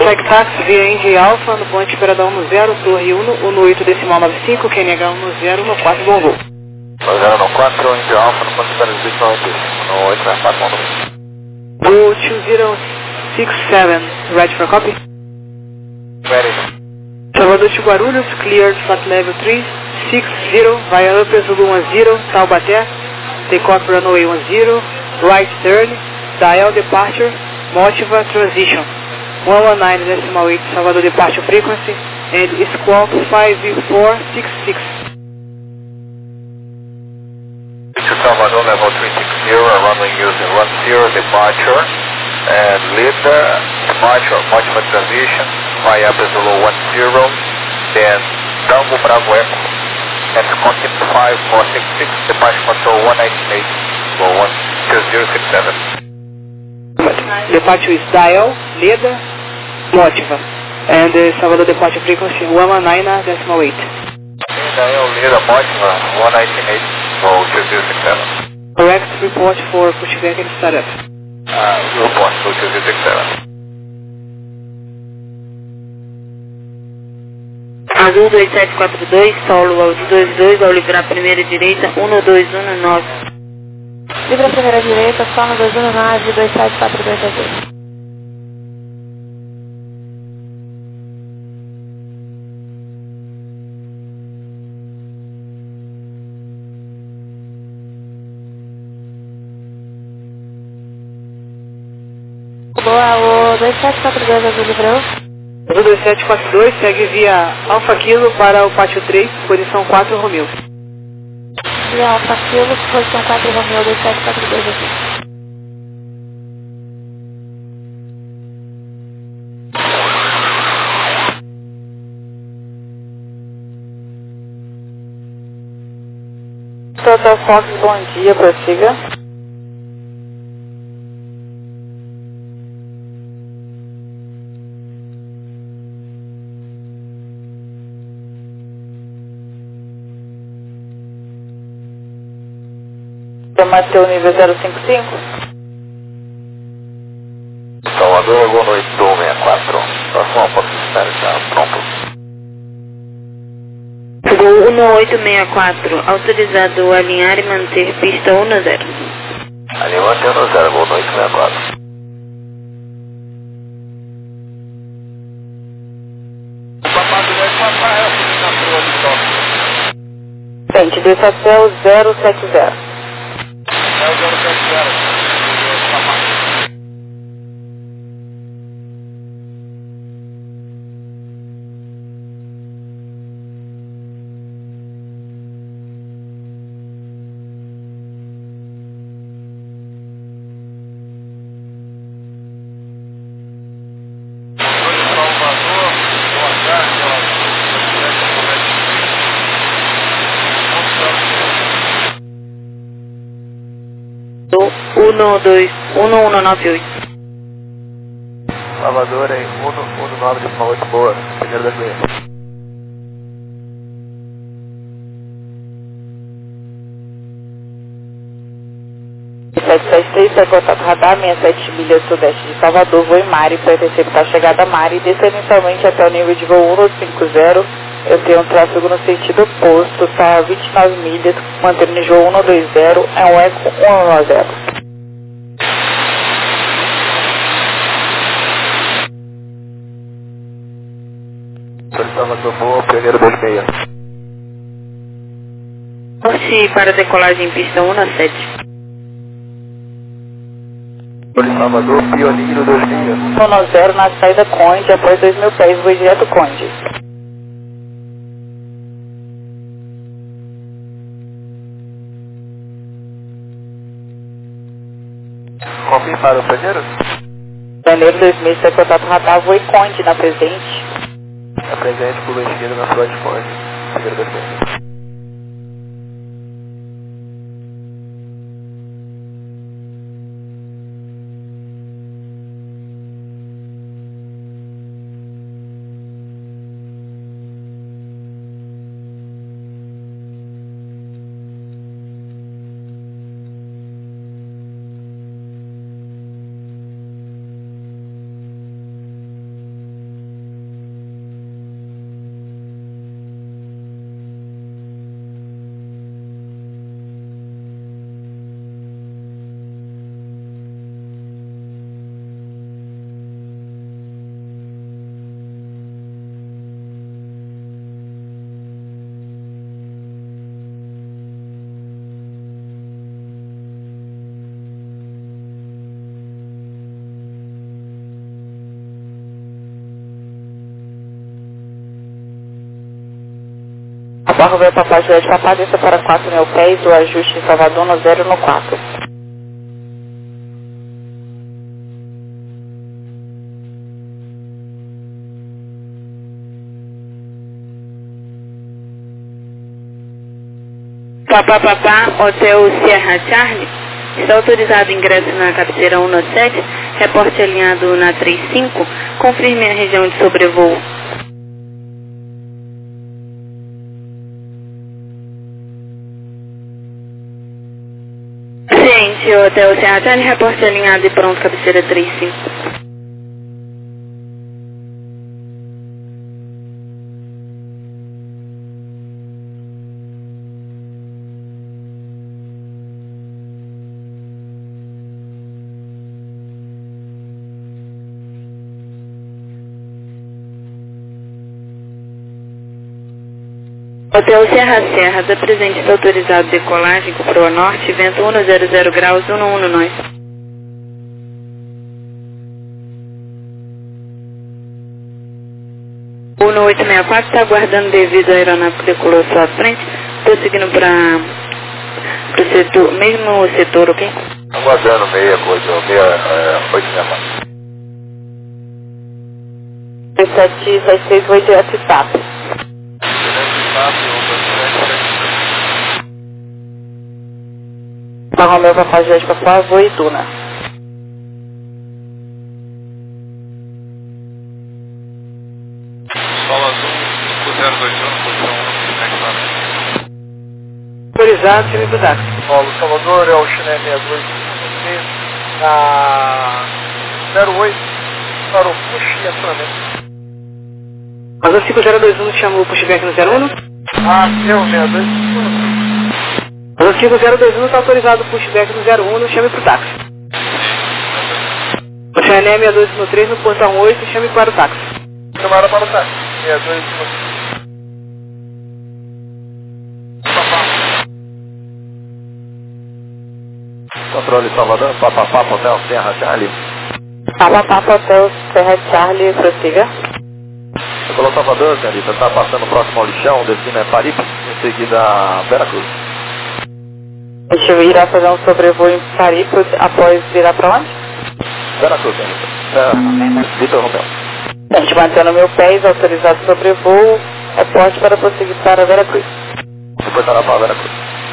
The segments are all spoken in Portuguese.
Check taxi via Indy Alpha, no ponto de esperador 10, torre 1, 18,95, QNH 10, no 4, bom voo. 1014, Indy Alpha, no ponto de esperador 18,94, bom voo. Voo 2067, ready for copy? Ready. Salvador de Guarulhos, cleared flight level 360 via Upper Zulu 10, Taubaté, takeoff runway 10, right turn, dial departure, Motiva transition, 119.8 Salvador departure frequency, and squawk 5466. To Salvador level 360, runway using 10, departure, and lead departure, Motiva transition, via Upper Zulu 10, then Tango Bravo Echo, and contact 5466, departure control 198, go 12067. Departure is dial, leader, Motiva, and Salvador departure frequency 119.8. Dial, leader, Motiva, 198, go 2067. Correct report for pushback and startup. Report, go 2067. Azul 2742, solo Audi 22, ao livrar primeira direita, 1219. Libra primeira direita, solo 219, 2742 Azul. Boa, o 2742 Azul livrou. Azul 2742 segue via Alfa Kilo para o pátio 3, posição 4 Romeo. Via Alfa Kilo, posição 4 Romeo 2742 Azul. Total Fox, bom dia, prossiga. Mateu nível 055. Salvador, boa noite, 264. Próximo ponto de espera já pronto. Gol 1864, autorizado a alinhar e manter pista 10. Ali mantém 10, boa noite, 64. Frente, Desacel 070. Do 1198. Salvador em 119,8, boa, primeiro da clear. Sai contato radar 67 milhas sudeste de Salvador, voo em Mari, para interceptar a chegada a Mari, descer inicialmente até o nível de voo 150, eu tenho um tráfego no sentido oposto, está a 29 milhas, mantendo nível 120, é um eco 110. Salvador, boa, primeiro 26. Norte para decolagem em pista 17. Salvador, Pioneiro 2000. 110 na saída Conde, após 2.000 pés, voo direto Conde. Confirmaram o primeiro? Janeiro 2000, sai contato radar, voo em Conde, na Presidente. É presente por esquerda na frente de Conde. Primeiro 26. Barro veio Papai Juliette Papá, desça para 4.000 pés, o ajuste em Salvador no 0 no 4. Papá, Hotel Sierra Charlie, está autorizado ingresso na cabeceira 197, reporte alinhado na 35, confirme a região de sobrevoo. Ciente, Hotel Sierra Charlie, reporte alinhado e pronto, cabeceira 35. Hotel Serra, da presente está autorizado decolagem com proa norte, vento 100 graus, 11 nós. 1864 está aguardando devido à aeronave que decolou à sua frente, prosseguindo para o setor, mesmo setor, ok? Aguardando meia coisa, 864. 7766 WhatsApp. Romeu Papai Juliette Papá, voo e Duna. Sol azul, 5021, posição 1, Autorizado, chame pro táxi. Paulo Salvador, é o Chiné 62, na 08, para o push e acionamento. Azul 5021 chamou o pushback no 01. Ah, eu, 62. Azul 5021 está autorizado o pushback no 01, chame pro táxi. O Chané 6213 no portão 8, chame para o táxi. Chamaram para o táxi. 62. Controle Salvador, Papapá, Hotel Serra Charlie. Papá, Hotel Serra Charlie, prossiga. Decolou Salvador, senhorita, está passando próximo ao lixão, o destino é Paripe, em seguida Veracruz. A gente irá fazer um sobrevoo em Paripe após virar para onde? Veracruz, senhorita. Vitor Romeu. A gente mantendo 1000 pés, autorizado sobrevoo, reporte para prosseguir para Veracruz. Depois estará para Veracruz.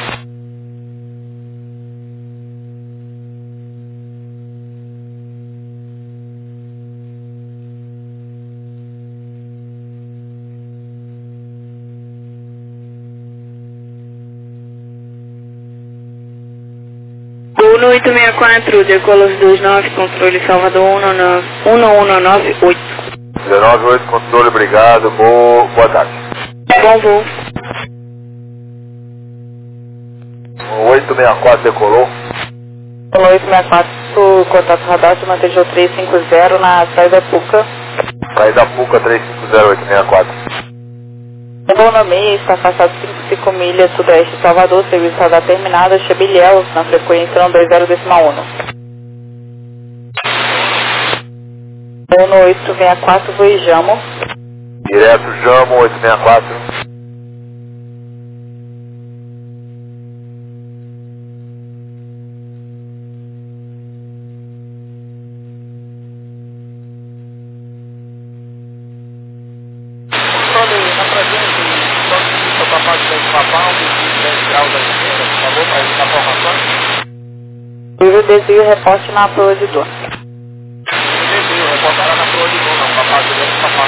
Uno 864, decola os 29, controle Salvador 11998. 198, controle, obrigado, boa tarde. Bom voo. 864 decolou. Uno 864, contato radar, se mantejou 350 na saída Puca. Saída Puca 350864. Bom nome, está afastado 55 milhas sudoeste de Salvador, serviço radar terminado, Chebilhel, na frequência 120,1. 1864, voo e Jamo. Direto Jamo 864. Na presente, só para parte da papal, 10 graus da esquerda, por favor, para evitar formações. Livre desvio e reporte na proa de dor. Desvio, reportará na proa de dona, para parte da papal.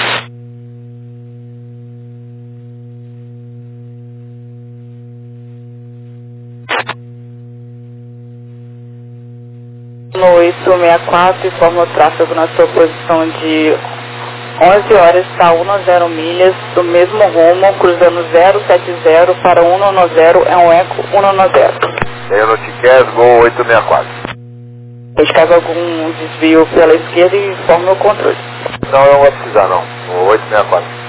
No 864, informa o tráfego na sua posição de 11 horas, está 10 milhas, do mesmo rumo, cruzando 070 para 110, é um eco 110. Eu no Tiquez, Gol 864. Se caso algum desvio pela esquerda, informe o controle. Não, eu não vou precisar não, o 864.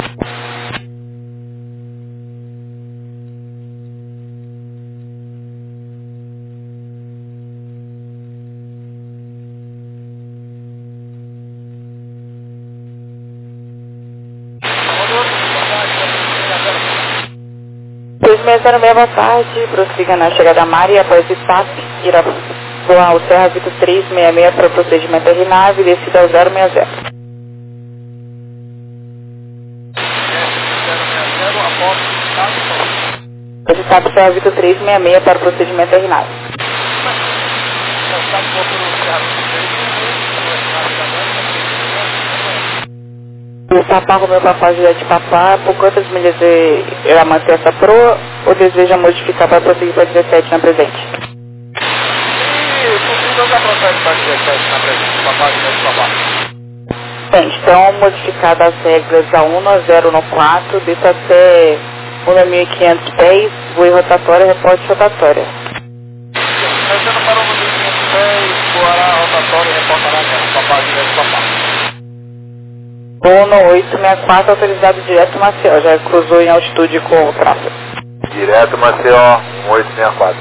606, boa tarde. Prossiga na chegada a Mari após o SAP. Irá voar o Serra Vitor 366 para o procedimento RNAV e descida ao 060. Esse SAP Serra Vitor 366 para o procedimento RNAV. O Papá Romeu Papá Juliette Papá, por quantas milhas irá manter essa proa ou deseja modificar para prosseguir para 17 na presente? Bem, estão modificadas as regras a 1 a 0 no 4, desça até 1.500 pés, voe rotatória, reporte rotatória. Você não parou no 1.500 pés, voará rotatória e reportará Papá Juliette Papá. Uno 864, autorizado direto Maceió, já cruzou em altitude com o tráfego. Direto Maceió, 1864.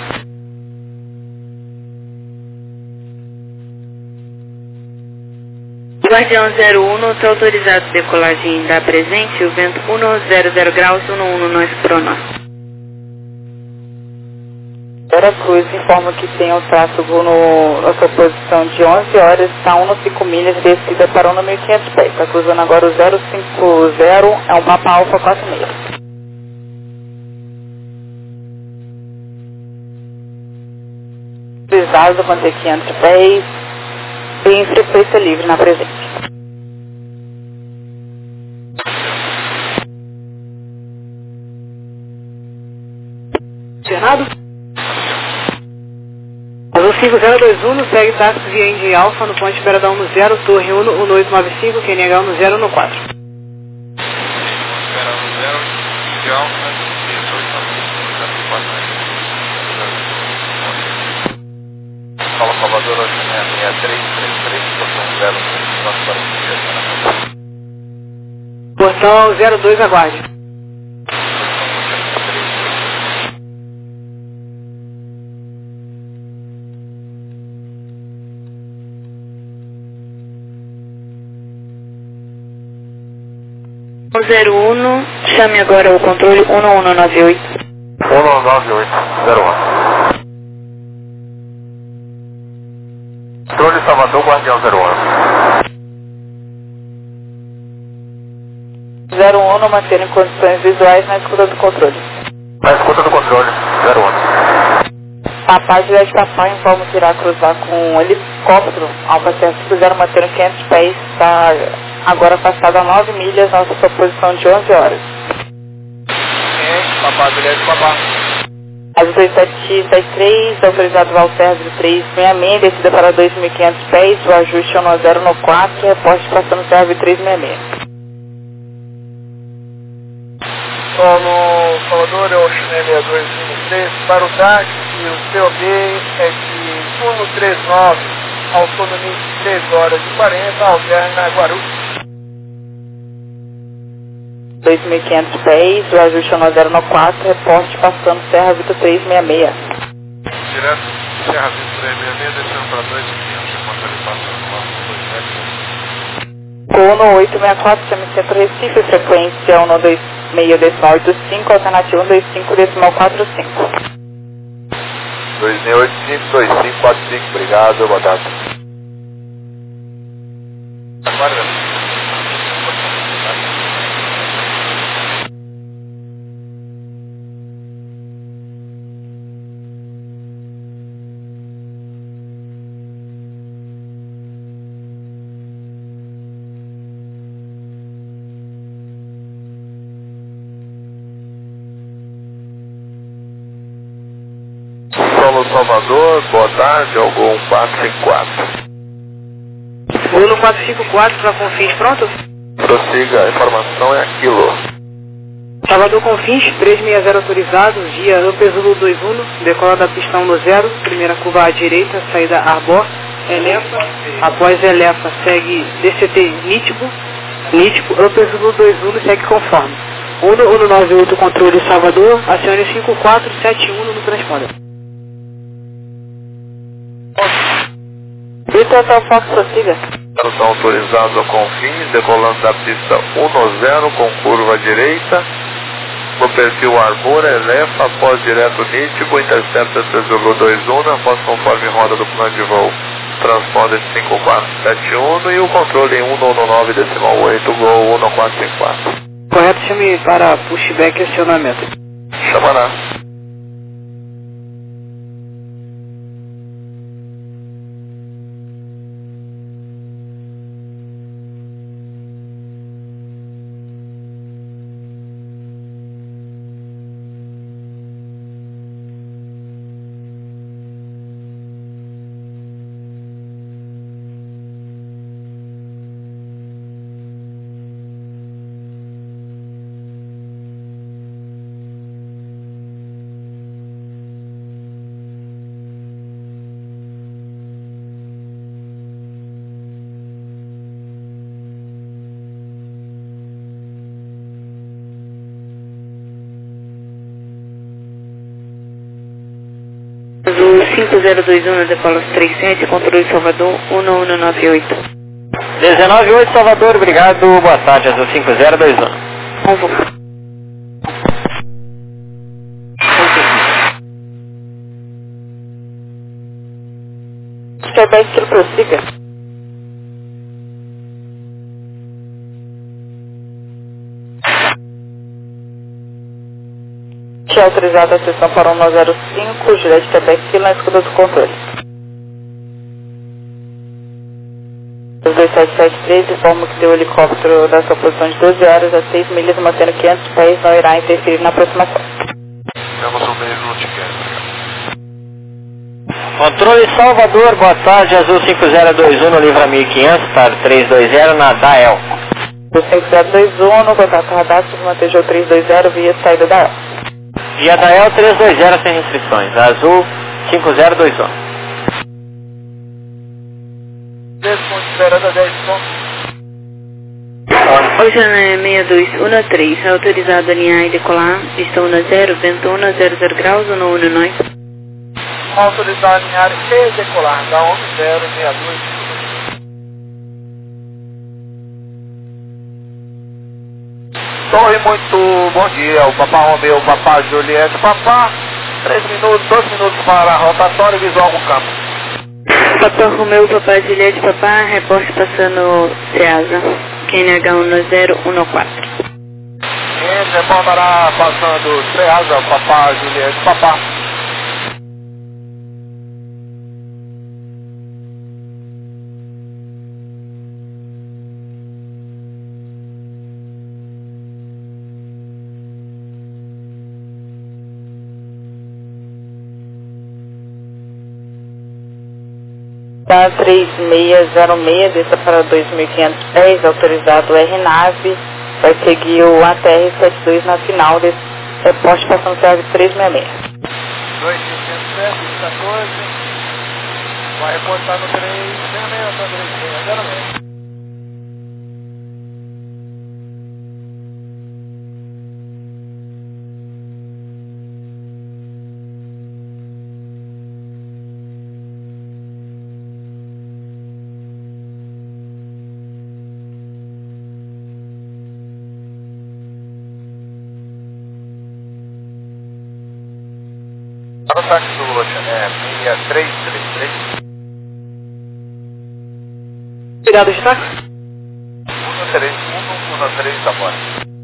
Guardião 01, está autorizado decolagem da presente, o vento 100 graus, 11 nós prono. Veracruz informa que tem um tráfego na sua posição de 11 horas, está 1,5 milhas, descida para 1.500 pés. Está cruzando agora o 050, é um Papa Alfa 46. Precisado manter 500 pés, tem frequência livre na presente. Fernando? Azul 5021, segue táxi via Indy Alpha no ponto de espera da 10, Torre 1, 1895, QNH 10 no 4. Espera 10, Indy Alpha, 1895. Fala Salvador, 6333, portão 0, Portão 02, aguarde. O 01, chame agora o controle 1198. 1198, 01. Controle Salvador, Guardião 01. 01, mantendo em condições visuais na escuta do controle. Na escuta do controle, 01. Papá Juliette Papá informa que irá cruzar com um helicóptero Alfa Serra 50, mantendo 500 pés, está agora afastado a 9 milhas na sua posição de 11 horas. Papá Juliette Papá. Azul 2773, autorizado ao Serra 366, descida para 2.500 pés, o ajuste é 10 no 4, reporte passando Serra 366. No Salvador é o Chile 6213 para o táxi, o COB é de 139, autonomia de 3 horas e 40, alterna Guarulhos. 2.500 pés, o ajuste é 10 no 4, reporte passando Serra Vitor 366. Direto Serra Vitor 366, descendo para 2.500, enquanto ele passa no nosso 2 metros. Cono 864, chame Centro Recife, frequência 126.85, alternativa 125.45. 2685-2545, obrigado, boa tarde. Aguarda. Solo Salvador, boa tarde, Algon 454. Uno 454 para Confins, pronto? Prossiga, a informação é aquilo. Salvador Confins, 360 autorizado, via Ampezulo 21, decola da pista 1 no 0, primeira curva à direita, saída Arbor, Elefa, após Elefa segue DCT Nítibo, Ampezulo 21 segue conforme. 1198 controle Salvador, acione 5471 no transponder. Vitor Fox, prossiga. Estão autorizados a Confins, decolando da pista 1 no 0 com curva à direita, no perfil Armor, Elefa, após direto nítido, intercepta 3,21, após conforme roda do plano de voo, transponder 5471 e o controle em 199,8, Gol 1454. Correto, chame para pushback e acionamento. Chamará. Azul 5021, decola 37, controle Salvador 1198. 198 Salvador, obrigado, boa tarde, Azul 5021. Convo. Quebec que ele prossiga. É autorizada a sessão para 105, Juliette Quebec na escuta do controle. 2773 informa que deu o helicóptero da sua posição de 12 horas a 6 milhas, mantendo 500 pés, não irá interferir na aproximação. Temos um meio no ticket. Controle Salvador, boa tarde, Azul 5021 no Livra 1500, TAR 320 na DAEL. O 5021 no contato radar, mantejou 320 via saída da EL. Via DAEL 320 sem restrições, Azul 5021. Esperando 10 pontos. Ocean 6213, autorizado a alinhar e decolar, pista 10, vento 100 graus, 119. Autorizar a alinhar e decolar, da 1062. Torre, muito bom dia, o Papá Romeu, Papá Juliette, Papá, 3 minutos, 2 minutos para rotatório e visual no campo. Papá Romeu, Papá Juliette, Papá, reporte passando Ceasa, QNH 1014. Esse reportará passando Ceasa, Papá Juliette, Papá. Da 3606, desça para 2.500 pés, autorizado RNAV, vai seguir o ATR-72 na final desse reporte passando CAV 366. 2.500 14, vai reportar no 366, Para o táxi do Oceané 6333. Cuidado de táxi. 13113 da Bora.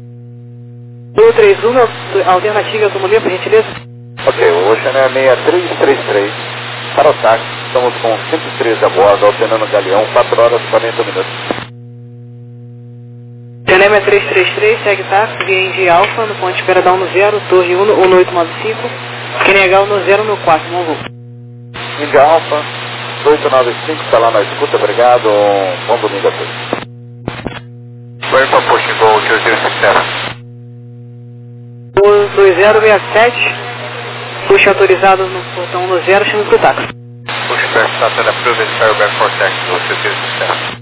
131, alternativa automobil, por gentileza. Ok, o Oceané 6333. Para o táxi, estamos com 113 a bordo, alternando Galeão, 4 horas e 40 minutos. Janema 333, segue táxi, via Indy Alfa, no ponto de espera da 10, Torre 1, 1895, QNH 1014, bom voo. Indy Alfa, 895, está lá na escuta, obrigado, bom domingo a todos. Vai para Push Gol 067. 2067, puxa autorizado no portão 10, chama pro táxi. Push back, start and approve it, fire back for taxi, 067.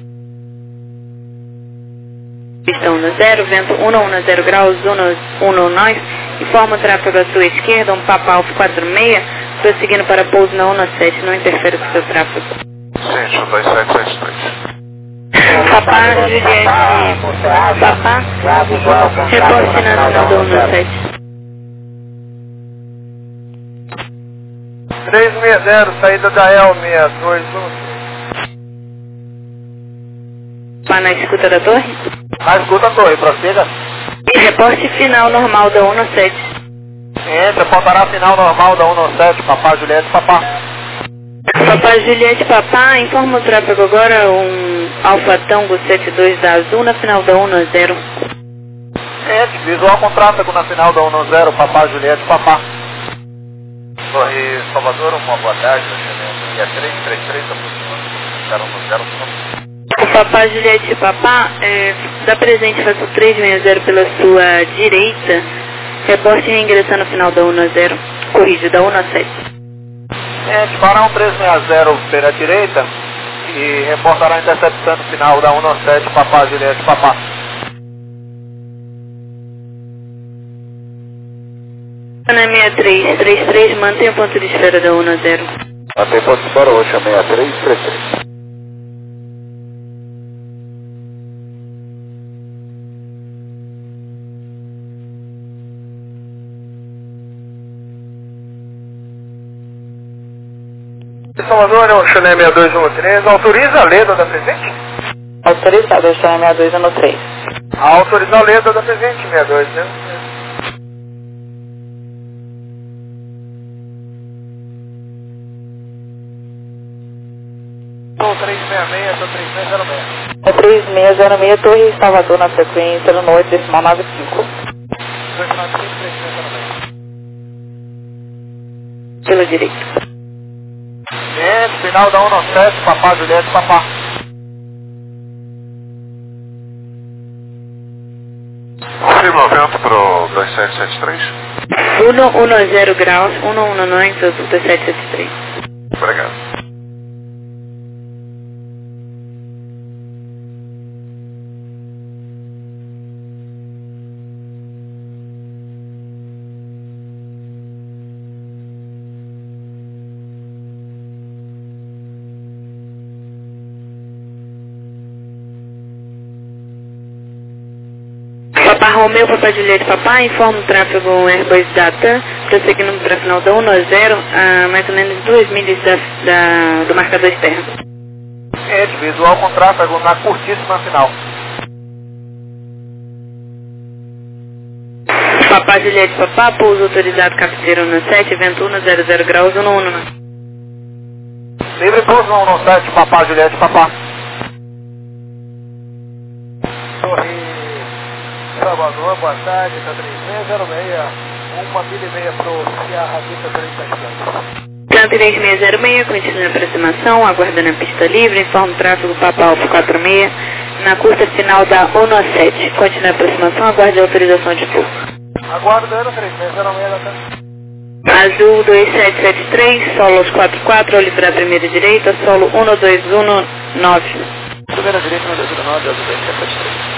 Pista 10, vento 110 graus, 19, informa o tráfego à sua esquerda, um Papa Alfa 46, prosseguindo para pouso na 17, não interfere com o seu tráfego. Central 2773. Papá, Juliette, Papá, reporte na zona do 17. 360, saída da El 621. Pá na escuta da torre? Na escuta, torre, prossiga. Reporte final normal da 17. Entra, faltará final normal da 17, Papá Juliette, Papá. Papá Juliette, Papá, informa o tráfego agora, um Alfa Tango 72 da Azul na final da 10. Entra, visual com tráfego na final da 10, Papá Juliette, Papá. Torre Salvador, uma boa tarde, dia 333, aproximando, 010. O Papá Juliette, Papá, dá presente, faça o 360 pela sua direita, reporte reingressando no final da 10, corrige, da 17. Fará um 360 pela direita e reportará interceptando o final da 17, Papá Juliette, Papá. Na 6333, mantenha o ponto de esfera da 10. Mantém ponto de espera, hoje é 6333. Salvador, é o Chané 6213, autoriza a leda da presente? Autorizado, o Chané 6213. Autoriza a leda da presente, 6213. 366, sou 3606. É 3606, Torre Salvador na frequência no 8,95. 295, 3606. Pela direita. Final da 17, Papá Juliette, Papá. Confirma o vento pro 2773. 110 graus, 119, 2773. Obrigado. Papá Romeu, Papá Juliette, Papá, informa o tráfego Airbus Data, prosseguindo para a final da 10, a mais ou menos 2 milhas do marcador externo. Visual com tráfego na curtíssima final. Papá Juliette, Papá, pouso autorizado cabeceira 17, vento 100 graus, 119. Livre pouso no 17, Papá Juliette, Papá. Torre Salvador, boa tarde, tá 3606, 1,5 milha pro Sierra Vista 370. Plan 3606, continua a aproximação, aguardando a pista livre, informa o tráfego Papa Alfa 46, na curta final da 17. Continua a aproximação, aguarde a autorização de pouso. Aguardando 3606 da Azul 2773, solo aos 44, ao livrar a primeira direita, solo 1219. Primeira direita, 1219, Azul 2773.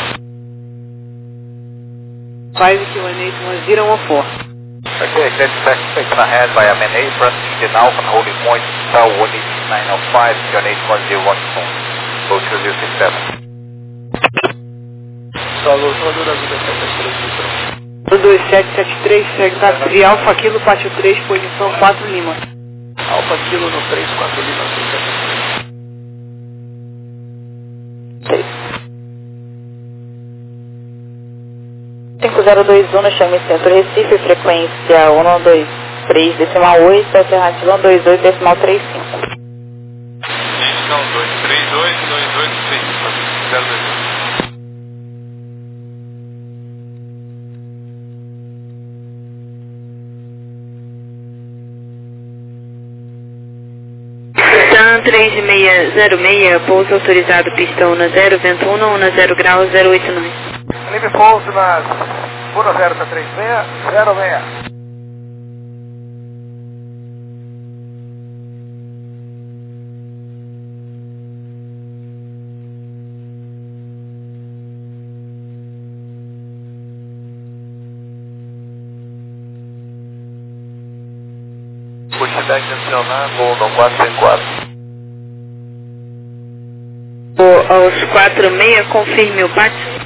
5181014. Okay, clear to taken ahead by a main apron, Indian Alpha holding point, Tower 18905, John 8101, go to 067. Solo, Salvador, Azul 2773. 2773, segue táxi Alfa Kilo, pátio 3, posição 4 Lima. Alfa Kilo no 34 Lima, 5021 no Chame Centro Recife, frequência 123, decimal 8, alternativa 122, decimal 35. Não, 232, 286, 021. TAM 3606, pouso autorizado, pista 10, vento 110 graus, 089. Livre pouso nas 103606. Pushback adicionar, voo no 454. Aos 46, confirme o pátio.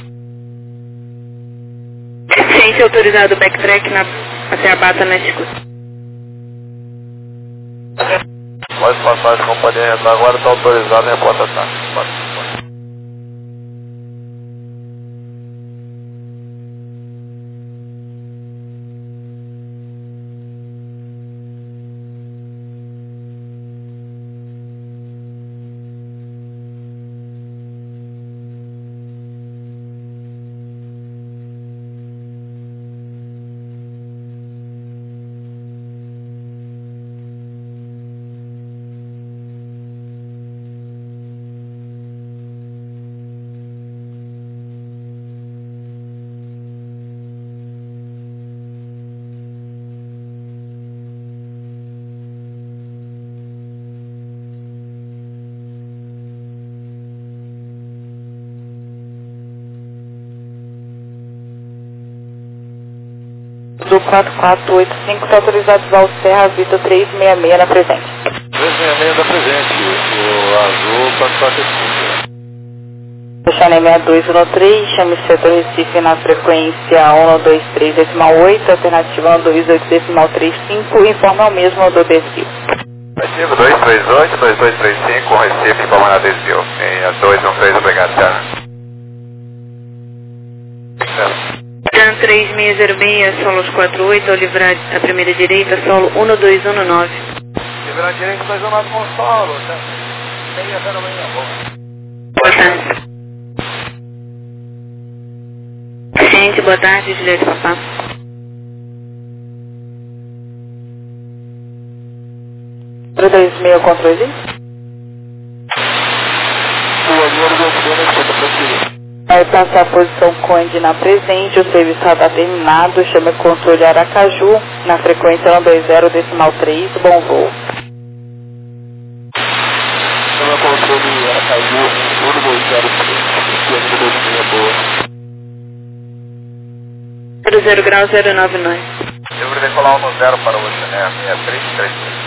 Ciência autorizado backtrack até a Bata na escuta. mais passagem, companhia agora está autorizado em reporta táxi. Do 4485 está autorizado Val Serra, Vitor 366 na presente. 366 da presente, o azul 4485. Channel 6213, chame setor Recife na frequência 123.8, alternativa 128.35, informa o mesmo do desvio. Ativo 238, 2235, Recife, informando a desvio. Em 213, obrigado, Terra. 3606, solos 48, ao livrar a primeira direita, solo 1219. Livrar a direita 219 com solo, 606, Boa tarde. Gente, boa tarde, Juliette Papá. Para 26 controle. Vai passar a posição Conde na presente, o serviço está terminado, chama controle Aracaju, na frequência 120.3, bom voo. Chama controle Aracaju, 00 grau 099. Livre de decolar 10 para o Oceaner 6333.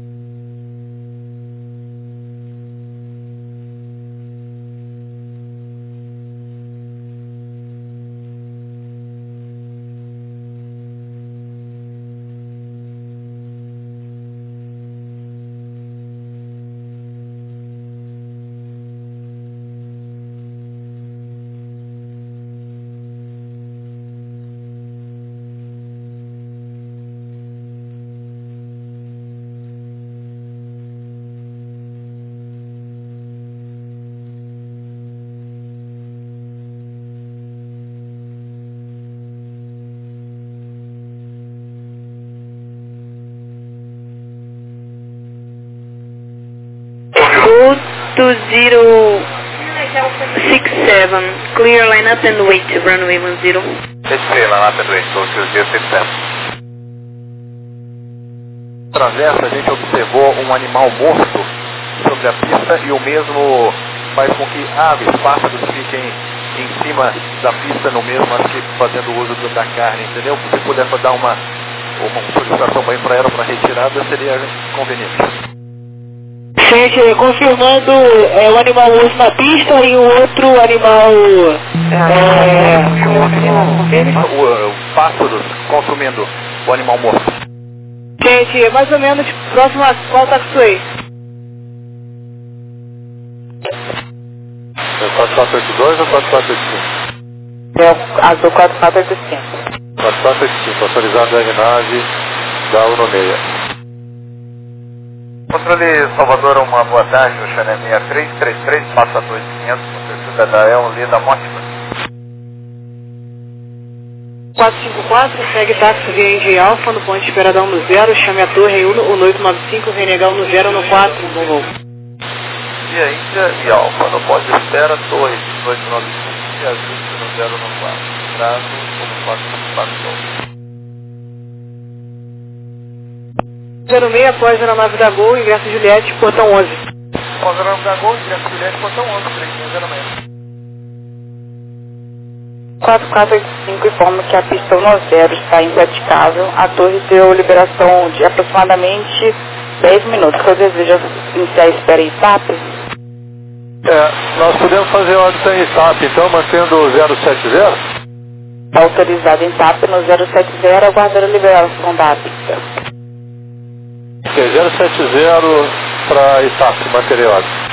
Go to 067, clear line up and wait, runway 10. Descreve lá na Pedro, estou que os dias Travessa, a gente observou um animal morto sobre a pista e o mesmo faz com que aves, pássaros fiquem em cima da pista no mesmo, acho que fazendo uso da carne, entendeu? Se puder dar uma solicitação para ela para retirada, seria conveniente. Gente, confirmando o animal morto na pista e o outro animal... Pássaros consumindo o animal morto. Gente, mais ou menos próximo a qual taxiway? É 4482 ou 4485? É o azul 4485. 4485, autorizado da aeronave da 196. Controle Salvador, uma boa tarde, o Channel 6333, passa 2500, precisa da El da Mortimer. 454, segue táxi via Engie Alfa no ponto de espera da 10, chame a torre 1895, renegar 10 no 4, bom voo. Via Índia e Alfa, no ponto de espera, torre 1895 e ajuste no 0 no 4. Trago como 454. 06 após a nave da Gol, ingresso Juliette, portão 11. Após a nave da Gol, ingresso Juliette, portão 11, 3606. 4485 informa que a pista 10 está impraticável. A torre deu liberação de aproximadamente 10 minutos. Você deseja iniciar a espera em TAP? Nós podemos fazer a órbita em TAP, então, mantendo o 070? Autorizado em TAP no 070, aguardando a liberação da pista. 070, para Itácio, material.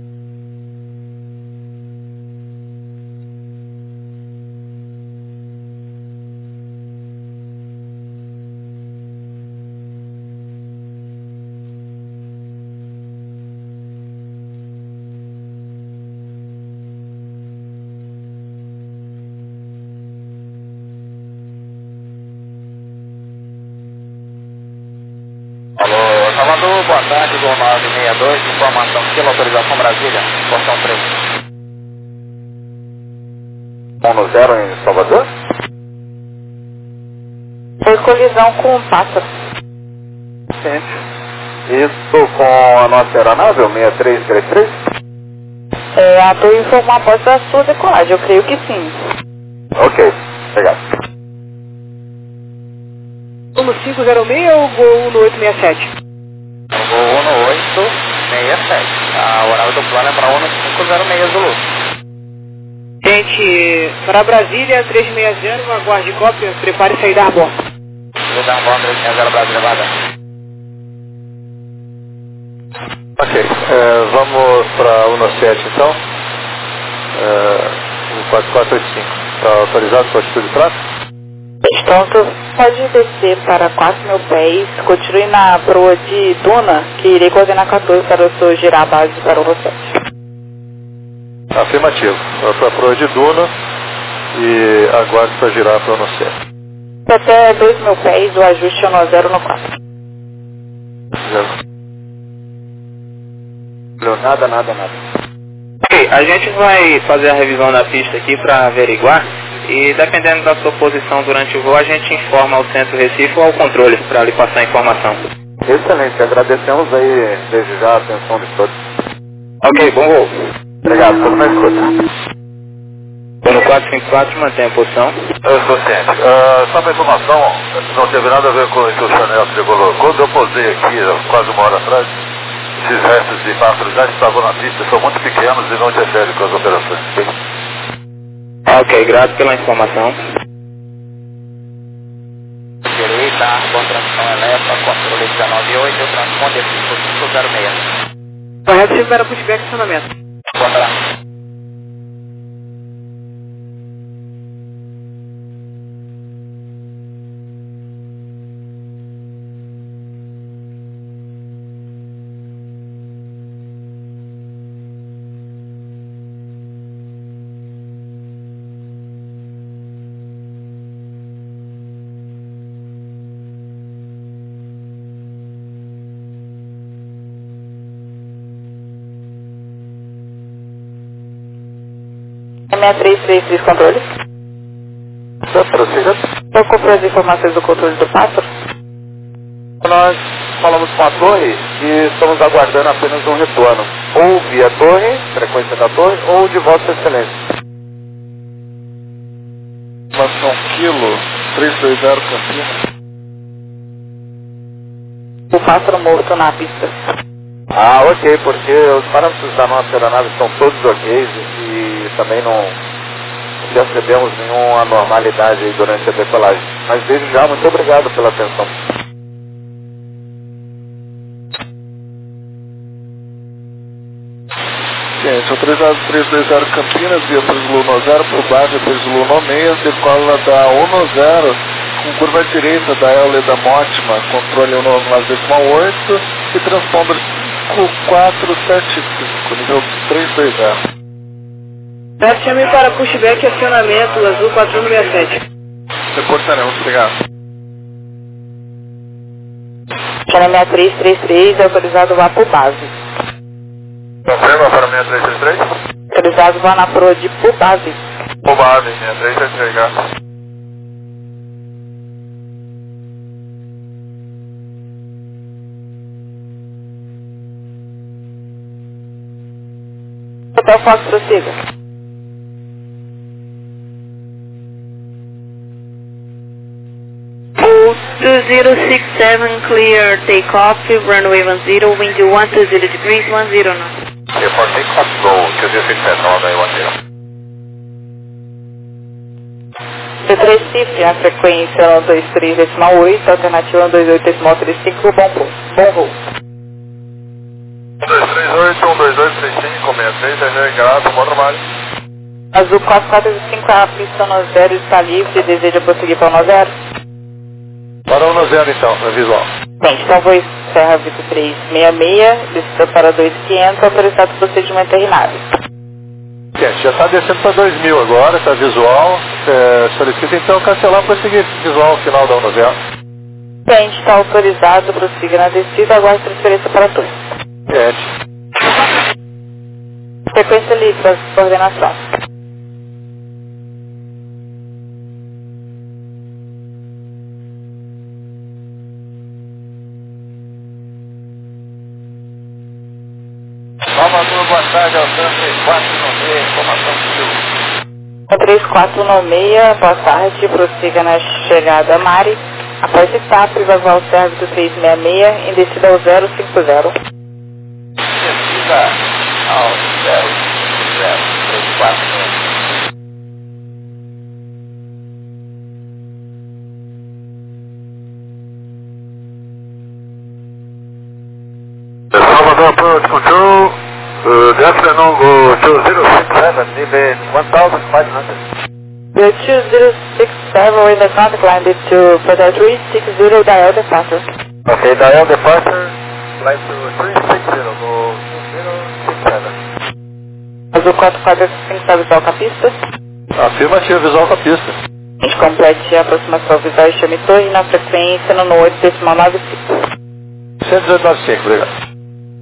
Alô, Salvador, boa tarde, Gol 962, informação aqui, localização Brasília, portão 3. 1-0 em Salvador? Foi colisão com um pássaro. Isso com a nossa aeronave, o 6333? A torre informou após a sua decolagem, eu creio que sim. Ok, obrigado. Voo 506 ou voo 1867? Voo 1867. O horário do plano é para 1506 Zulu. Gente, para Brasília 360, aguarde cópia, prepare sair da borda. Lugar bom, 360 Brasília, guarda. Ok, vamos para 197 então. O 4485. Está autorizado para atitude de tráfego? Pronto, pode descer para 4.000 pés, continue na proa de Duna, que irei coordenar 14 para o seu girar a base para o 7. Afirmativo. Para a proa de Duna e aguarde para girar para o 7. Até 2.000 pés, o ajuste é no 0 no 4. Nada. Ok, a gente vai fazer a revisão da pista aqui para averiguar e dependendo da sua posição durante o voo, a gente informa ao Centro Recife ou ao controle para lhe passar a informação. Excelente, agradecemos aí desde já a atenção de todos. Ok, bom voo. Obrigado, tudo na escuta. Tô no 454, mantém a posição. Eu estou ciente. Só uma informação, não teve nada a ver com o que o Chanel se colocou. Quando eu posei aqui, quase uma hora atrás, esses restos de pássaros já estavam na pista, são muito pequenos e não interferem com as operações. Ok, grato pela informação. Direita, com transição elétrica, controle 198, transponder 5506. Correto, espera pushback e acionamento. Contra. É 6333 controle. Prossiga. Eu comprei as informações do controle do pássaro. Nós falamos com a torre e estamos aguardando apenas um retorno. Ou via torre, frequência da torre, ou de Vossa Excelência. Informação Kilo 320 Campinas. O pássaro morto na pista. Ok, porque os parâmetros da nossa aeronave estão todos ok e também não percebemos nenhuma anormalidade aí durante a decolagem. Mas desde já, muito obrigado pela atenção. Gente, autorizado 320 Campinas, via 310 por baixa 316, decola da 10 com curva direita da Euler da Mótima, controle 1,8 e transponder 5475, nível 320. Chame para pushback e acionamento, azul 4167. Reportaremos, obrigado. Chama 6333, autorizado vá por base. Confirma para 6333? Autorizado vá na proa de por base. Por base, 6333, obrigado. Hotel Fox, prossiga. Pool 2067 clear takeoff, runway 10, wind 120 degrees 10 knots. For takeoff, go 2067, runway 10. C3 Cifre, a frequência 123,8, alternativa 128,35, bom voo. 238-122-35, 63, bom trabalho. Azul 445, a pista 10 está livre, deseja prosseguir para o 10? Para o 10 então, é visual. Bem, então vou encerrar Vitor 366, descida para 2500, autorizado o procedimento terminado. Já está descendo para 2000 agora, está visual. Solicita então cancelar para seguir visual final da 10. Cliente está autorizado, prossiga na descida, aguarde transferência para torre. Cliente. Sequência livre, coordenação. Salvador, boa tarde, alcance 3496, informação do 3496, boa tarde, prossiga na chegada Mari. Após etapa, vazar o serviço 366, em descida ao 050. Descida ao 050, 344. Salvador Approach Control, the afternoon go 2067, leave 1500. The 2067 in the contact line is to further 360 dial departure. Okay, dial departure, flight to 360, go 2067. Azul 445 está visual com a pista. Afirmativa, visual com a pista. A gente complete a aproximação visual e chame torre na frequência no 8.95. 119.5, obrigado.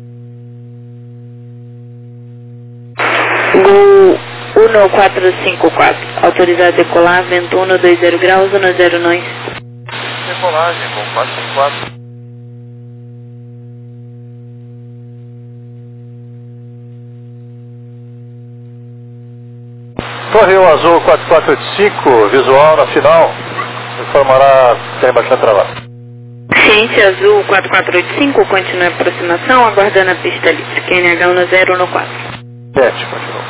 Gol 1454, autorizado a decolar, vento 120 graus, 10 nós. Decolagem, com 454. Torre Azul 4485, visual na final. Informará que tem bastante trabalho. Ciência Azul 4485, continua a aproximação, aguardando a pista livre. QNH 1014. Gente, continua.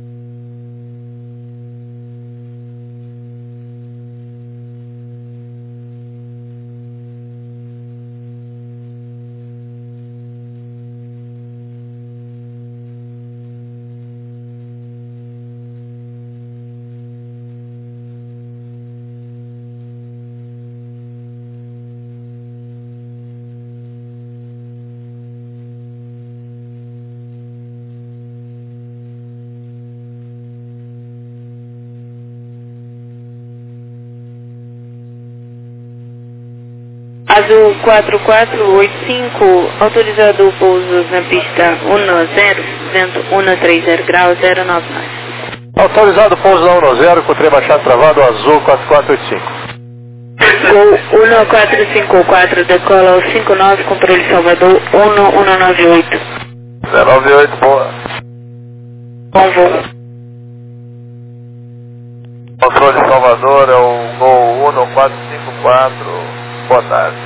Azul 4485, autorizado o pouso na pista 10, vento 130 graus, 099. Autorizado o pouso na 10 com o trem baixado travado, Azul 4485. Gol 1454, decola ao 59, controle Salvador 1198. 098, boa. Bom voo. Controle Salvador é o Gol 1454. Boa tarde.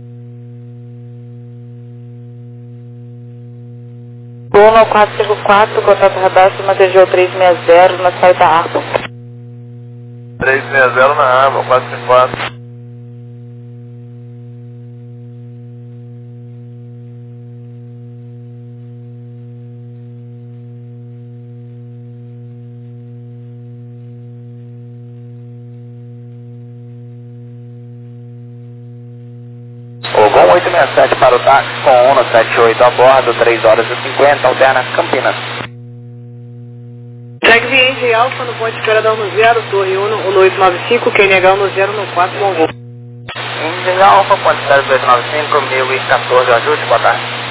Gol 454, contato radar, cima TGO 360 na saída ARPA. 360 na ARPA, 454. O Gol 867 para o táxi com 178 a bordo, 3 horas e 50, alterna Campinas. Segue Viente Alfa no ponto de espera da 10, torre 1895, QNH 1014, bom voo. Índice Alfa, ponto de espera 295, 1014, ajuste, boa tarde.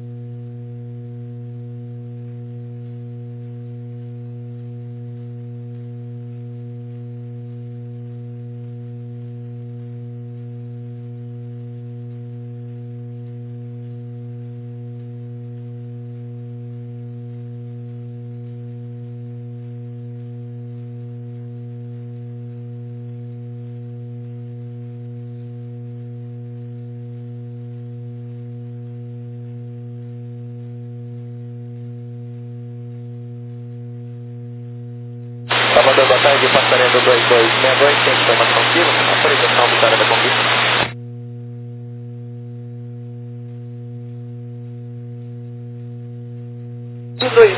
Salvador, boa tarde, passarinho do 2262, tem informação aqui, autorização Vitória da Conquista.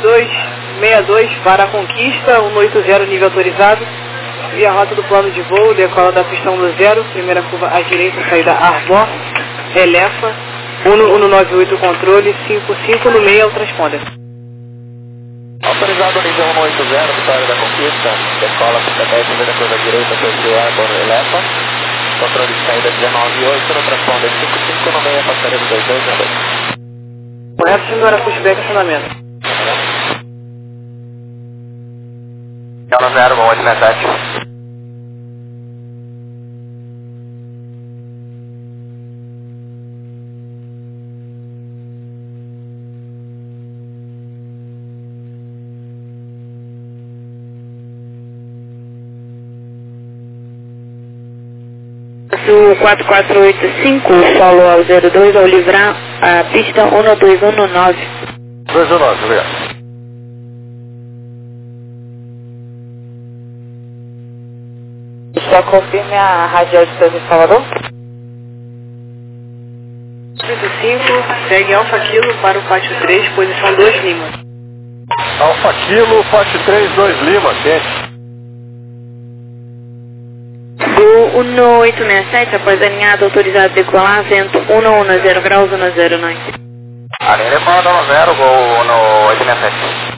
3262 para a Conquista, 180 nível autorizado. Via rota do plano de voo, decola da pista 10, primeira curva à direita, saída Arbor, Elefa, 1198 controle, 55 no meio ao transponder. Autorizado nível 180, vitória da Conquista, decola pista 10, primeira curva à direita, perfil Arbor, Elefa, controle de saída 198 no transponder 55 no meio, passaria do 2262. Correto, senhora, pushback acionamento. Galo 0, voo 867. O 4485, solo ao 02 ao livrar a pista 1219. 219, obrigado. Só confirme a radial de São Salvador. 35, segue Alfa Kilo para o pátio 3, posição 2 Lima. Alfa Kilo, Pátio 3, 2 Lima, quente. Do 1867, após alinhado, autorizado a decolar, vento 110 graus 109. Alinha decolada 10, voo no 867.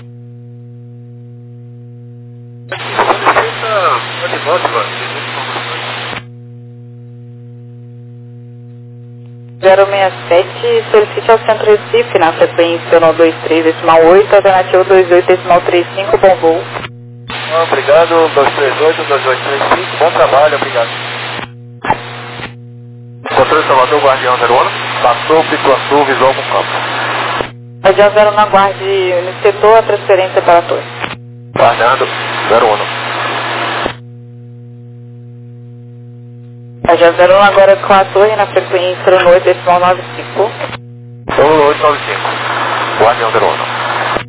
Zero 67, solicite ao Centro Recife na frequência 123,8, alternativa 28,35, bom voo. Obrigado, 238, 2835, bom trabalho, obrigado. Controle Salvador, Guardião 01, passou, Pituaçu, visual com campo. Guardião 01, aguarde no setor a transferência para a torre. Guardando, 01. Guardião 01, agora com a torre na frequência 8,95. 895, Guardião 01.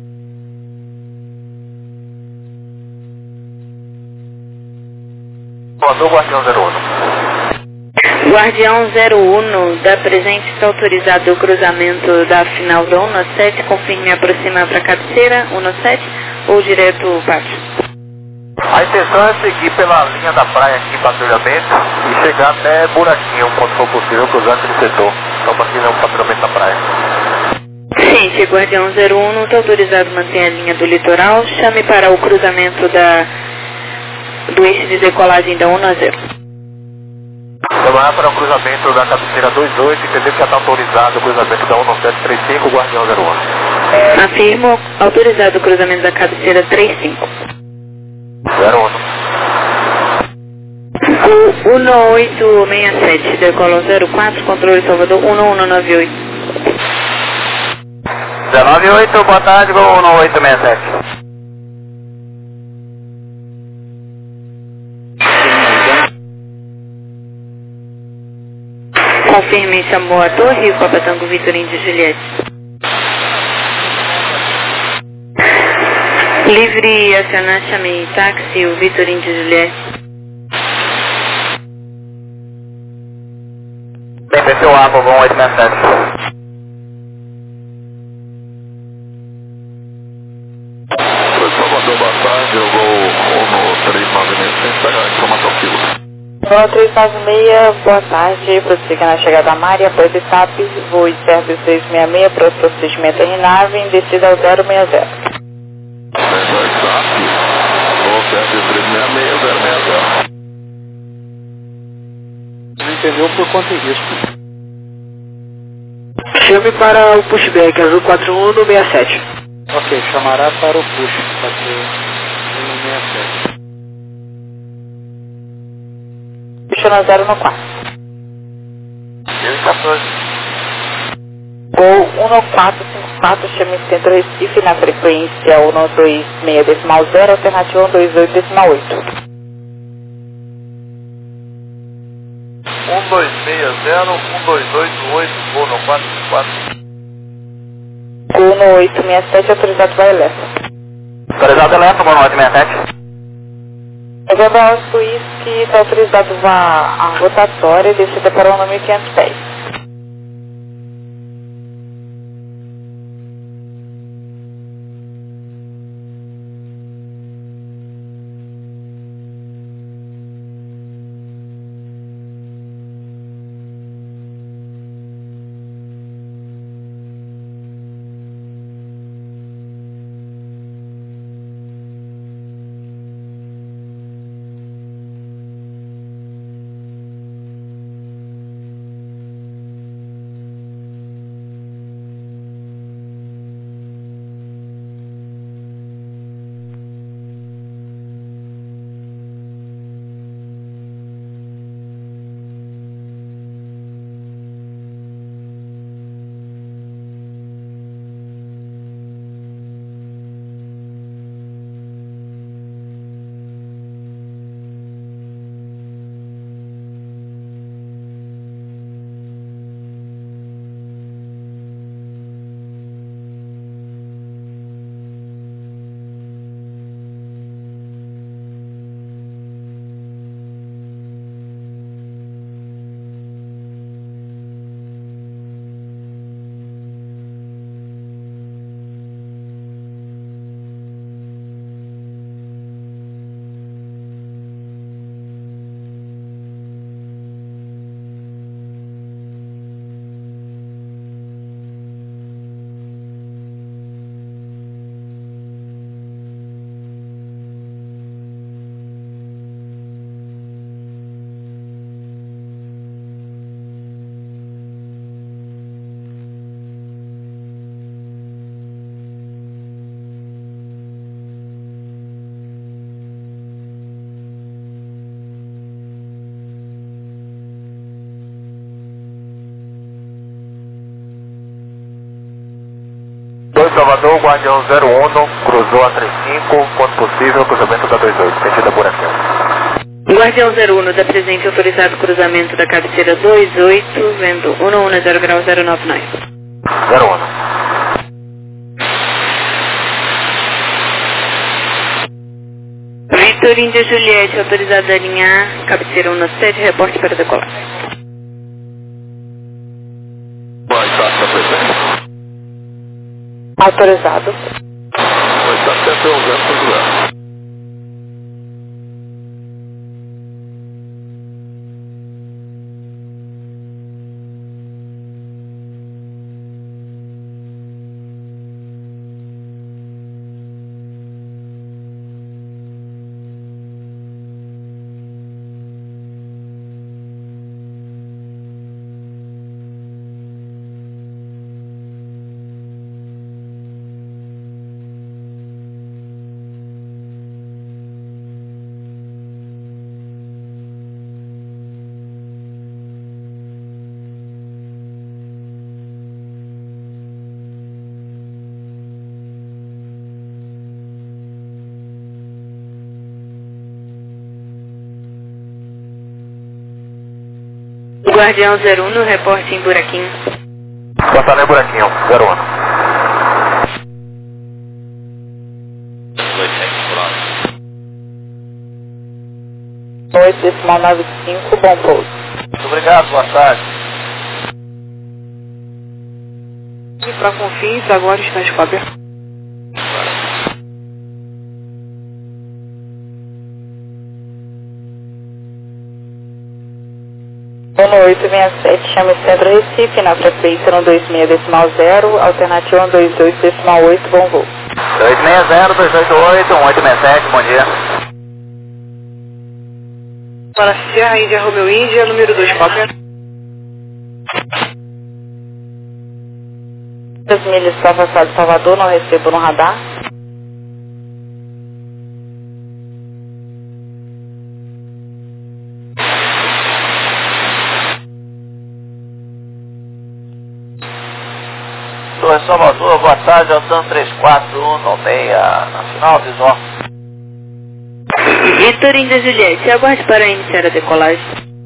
Salvador, Guardião 01. Guardião 01, da presente está autorizado o cruzamento da final da 17, confirme aproximar para a cabeceira 17 ou direto ao pátio. A intenção é seguir pela linha da praia aqui em patrulhamento e chegar até Buraquinho, quando for possível, cruzar aquele setor. Então, para aqui é o patrulhamento da praia. Ciente, Guardião 01, não está autorizado manter a linha do litoral, chame para o cruzamento do eixo de decolagem da 10. Trabalhar para o cruzamento da cabeceira 28, entender que já está autorizado o cruzamento da 1735, Guardião 01. Afirmo, autorizado o cruzamento da cabeceira 35. 01. O 1867, decola 04, controle Salvador 1198. 198, boa tarde, voo 1867. Confirme, chamou a torre, Copa Tango Vitor Índio Juliette. Livre acionar, chame táxi, o Vitor Índio Juliette. Bem, desceu a água, voo 867. Salvador, boa tarde, eu vou 396, pega a informação Kilo. 396, boa tarde, prossiga na chegada à Mari, após SAP, voo de Service 666 para o procedimento RNAV, em descida ao 060. Voo Service 366, 060. Não entendeu por conta e risco. Chame para o pushback, azul 41 no 67. Ok, chamará para o push, para ser 167. Puxando 0 no 4. 14. Gol 1454, chame Centro Recife na frequência 126,0, alternativa 128,8. 1260, 1228, voo no 44. Gol no 867, autorizado para Elefa. Autorizado Elefa, voo no 867. Global Suíça que está autorizado a rotatória, descida para o 1500 pés. Salvador, Guardião 01, cruzou a 35, ponto possível, cruzamento da 28, sentido Buraquinho. Guardião 01, dá presente autorizado cruzamento da cabeceira 28, vento 110 grau 099. 01. Vitor Índia Juliette, autorizado a alinhar, cabeceira 17, reporte para decolar. Autorizado. Guardião 01, no reporte em Buraquinho. Guardião Buraquinho, 01. 8,95, bom pouso. Muito obrigado, boa tarde. E para Confins, agora está aberto. Ono 867, chame Centro Recife, na frequência 126.0, alternativa 128.8, bom voo. 260, 288, 1867, bom dia. Para Serra Índia Romeu Índia, número 2, cópia. 2 milhas para afastado de Salvador, não recebo no radar. Torre Salvador, boa tarde, Altan 3416, Nacional Visual. Vitor Índia Juliette, aguarde para iniciar a decolagem.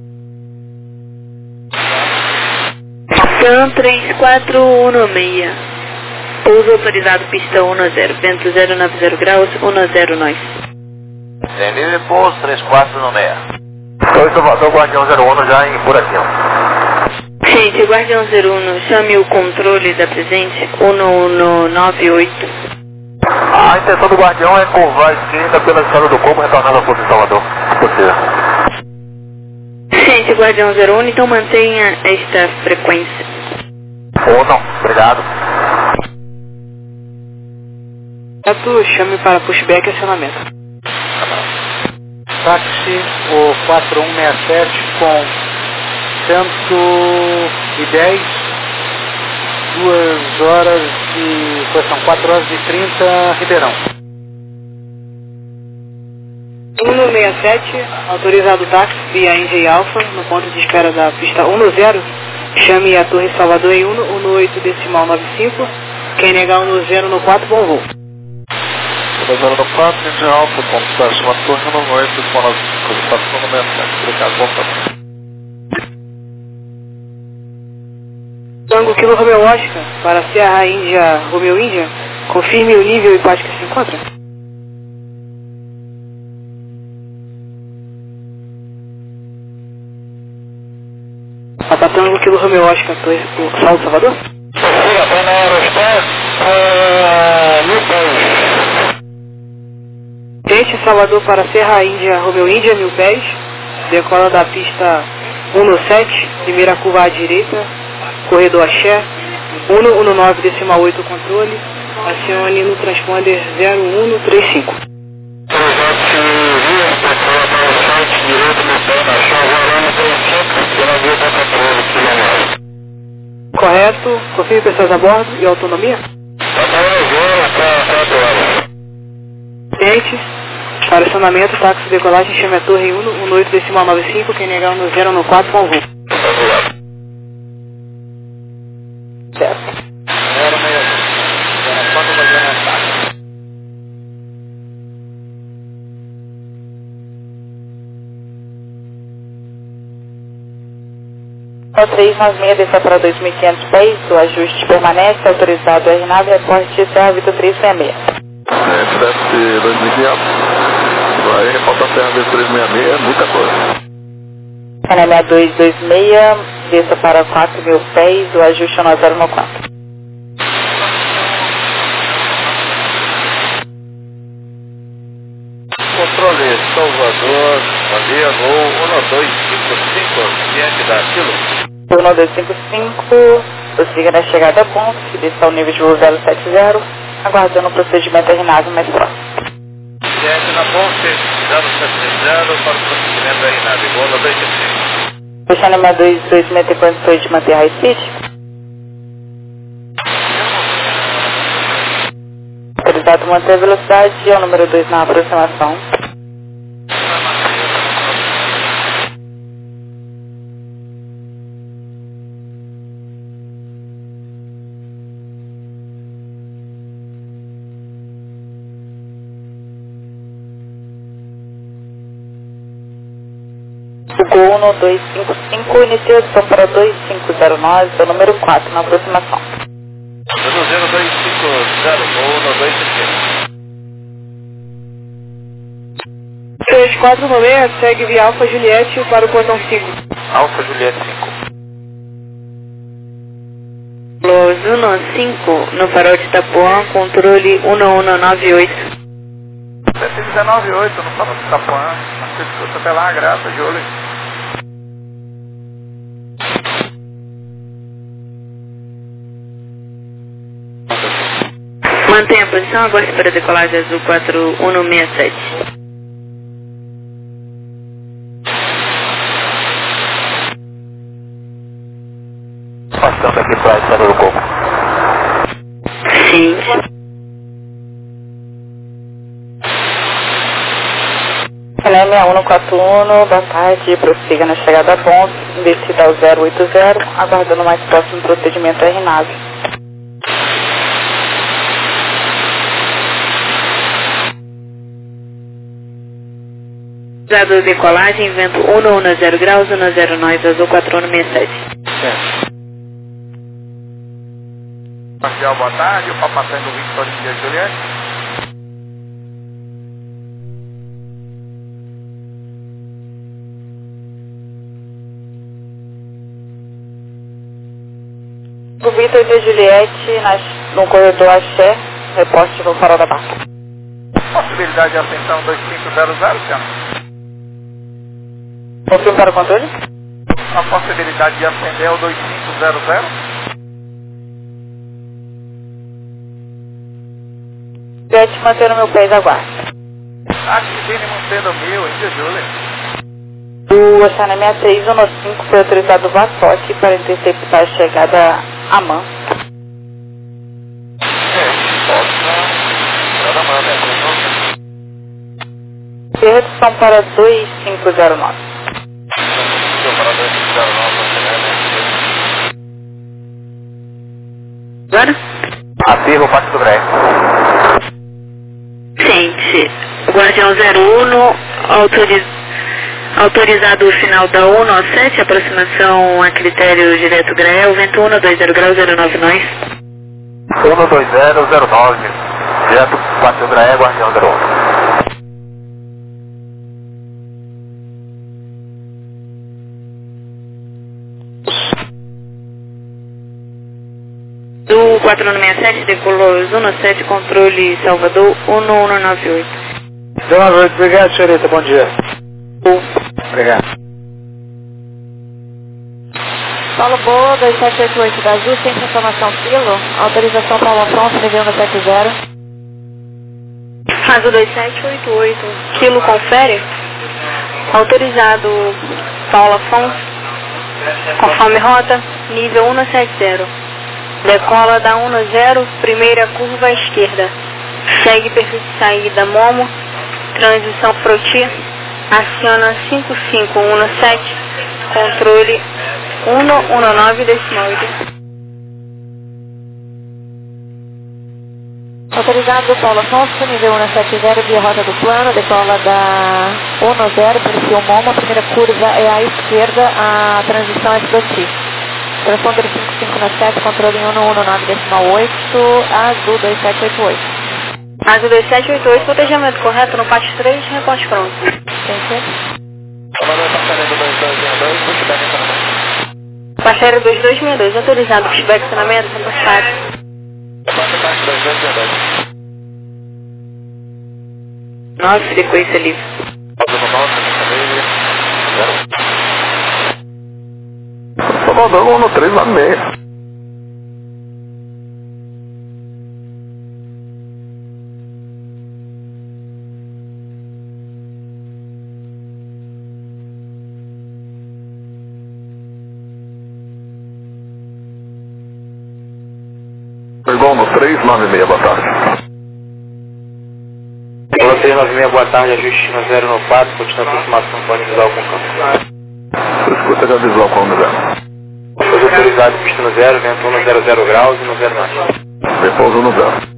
Altan 3416, pouso autorizado pista 10, vento 090 graus, 109. Tem livre pouso 3416. Torre Salvador, Guardião 01 já em Buraquinho. Gente, Guardião 01, chame o controle da presente 1198. A intenção do Guardião é curvar a esquerda pela estrada do Como, retornando à Força de Salvador, se possível. Gente, Guardião 01, então mantenha esta frequência. Ou não, obrigado. Certo, chame para pushback e acionamento. Táxi, o 4167 com 110, 2 horas e... são 4 horas e 30, Ribeirão. 167, autorizado táxi via NJ Alpha, no ponto de espera da pista 10, chame a Torre Salvador em 18.95, quem negar 10 no 4, bom voo. 10 no 4, NJ Alpha, ponto próxima Torre 18, estação no 67, obrigado, bom trabalho. Tango Kilo Romeu Oscar, para Serra Índia Romeu Índia, confirme o nível e parte que se encontra. Papa Tango Kilo Romeu Oscar, Salto Salvador. Gente, Salvador para Serra Índia Romeu Índia, 1000 pés, decola da pista 117, primeira curva à direita, corredor Axé, 119.8 controle, acione no transponder 0135. Correto, confirme pessoas a bordo e autonomia? Clientes, para acionamento, táxi decolagem, chame a torre 18.95, quem negar no 0 no 4, com voo. Certo. 396 desça para 2.500 pés, o ajuste permanece, autorizado RNAV, reporte Serra Vitor 366. 2.500, vai reportar Serra Vitor 366, muita coisa. Canal 6226, desça para 4.000 pés, o ajuste é 9014. Controle Salvador, bom dia, voo 1255, diante da Kilo. 1255, prossiga na chegada a ponto, que desça ao nível de voo 070, aguardando o procedimento RNAV mais próximo. Diante na ponte 070 para o procedimento RNAV, voo 255. Fechando a 6226, tem condições de manter high speed? Autorizado manter a velocidade, é o número 2 na aproximação. O Gol 1255, iniciação para 2509, é o número 4 na aproximação. 0250, voo 255. 3496, segue via Alfa Juliette para o portão 5. Alfa Juliette 5. Los 15 no farol de Itapuã, controle 1198. 719,8 no farol de Itapuã, na escuta até lá, graça de olho. Mantenha a posição, aguarde para decolagem azul 4167. Passando aqui para a estrada do Coco. Sim. René 6141, boa tarde, prossiga na chegada a ponto, descida ao 080, aguardando o mais próximo procedimento RNAV. Usado decolagem, vento 110 graus, 109, azul 4167. Marcial, boa tarde, o Papatai do Victor de Juliette. O Vitor de Juliette, no corredor Axé, reporte no farol da barca. Possibilidade de ascensão 2500, senhor? Confirme para o controle? A possibilidade de ascender é o 2500? Juliette, manter o meu pés, aguarde. Aqui mantendo 1000, em Júlia. O Oceana 6315 foi autorizado o VASOT para interceptar a chegada a MAN. Redução para 2509. Agora? Aterro, Pátio do Gré. Ciente. Guardião 01, autorizado o final da 197, aproximação a critério direto Grael, vento 120 graus 09 nós. 12009, direto Pátio do Gré, Guardião 01. Do 4167, decolou 17, controle Salvador 1198. Boa noite, obrigado, senhorita, bom dia. Obrigado. Paulo Boa, 2788 da Azul, sem transformação Kilo, autorização Paulo Afonso, nível 170. Azul 2788, Kilo confere, autorizado Paulo Afonso, conforme rota, nível 170. Decola da 10, primeira curva à esquerda. Segue perfil de saída Momo, transição Froti, aciona 5517, controle 119,8. Autorizado Paulo Afonso, nível 170, via rota do plano, decola da 10, perfil Momo, primeira curva é à esquerda, a transição é Froti. Transponder 5597, controle 119,8, Azul 2788. Azul 2788, protejamento correto no PAT 3, reporte pronto. Passageiro 2262, autorizado, pushback, acionamento, reportado. Nossa, frequência livre. Salvador no 396. Pergondo 396, boa tarde. Olá, 396, boa tarde, ajuste no 094, continua a aproximação com a visual com campo. Escuta da visual com o 0. Foi autorizado pista no 0, vento 100 graus e no 09. Repouso no 0.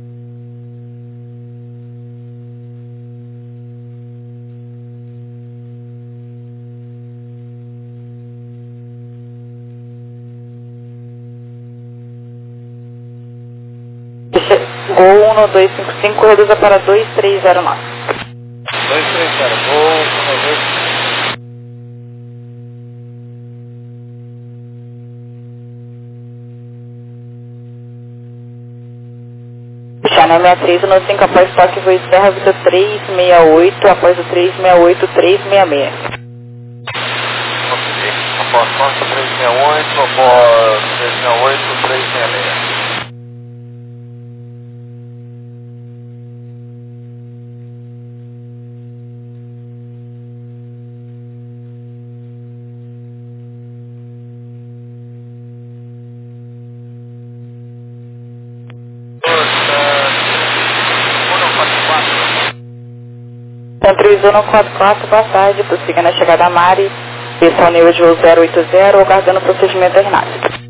Gol 1255, reduza para 2309. 230, Gol 1255. Channel 63, no 5 após toque, voo Serra Vida 368, após o 368, 366. Ok, após toque 368, após 368, 366. Centro 144, boa tarde, prossiga na chegada a Mari, esse é o nível de voo 080, aguardando o procedimento da RNAC.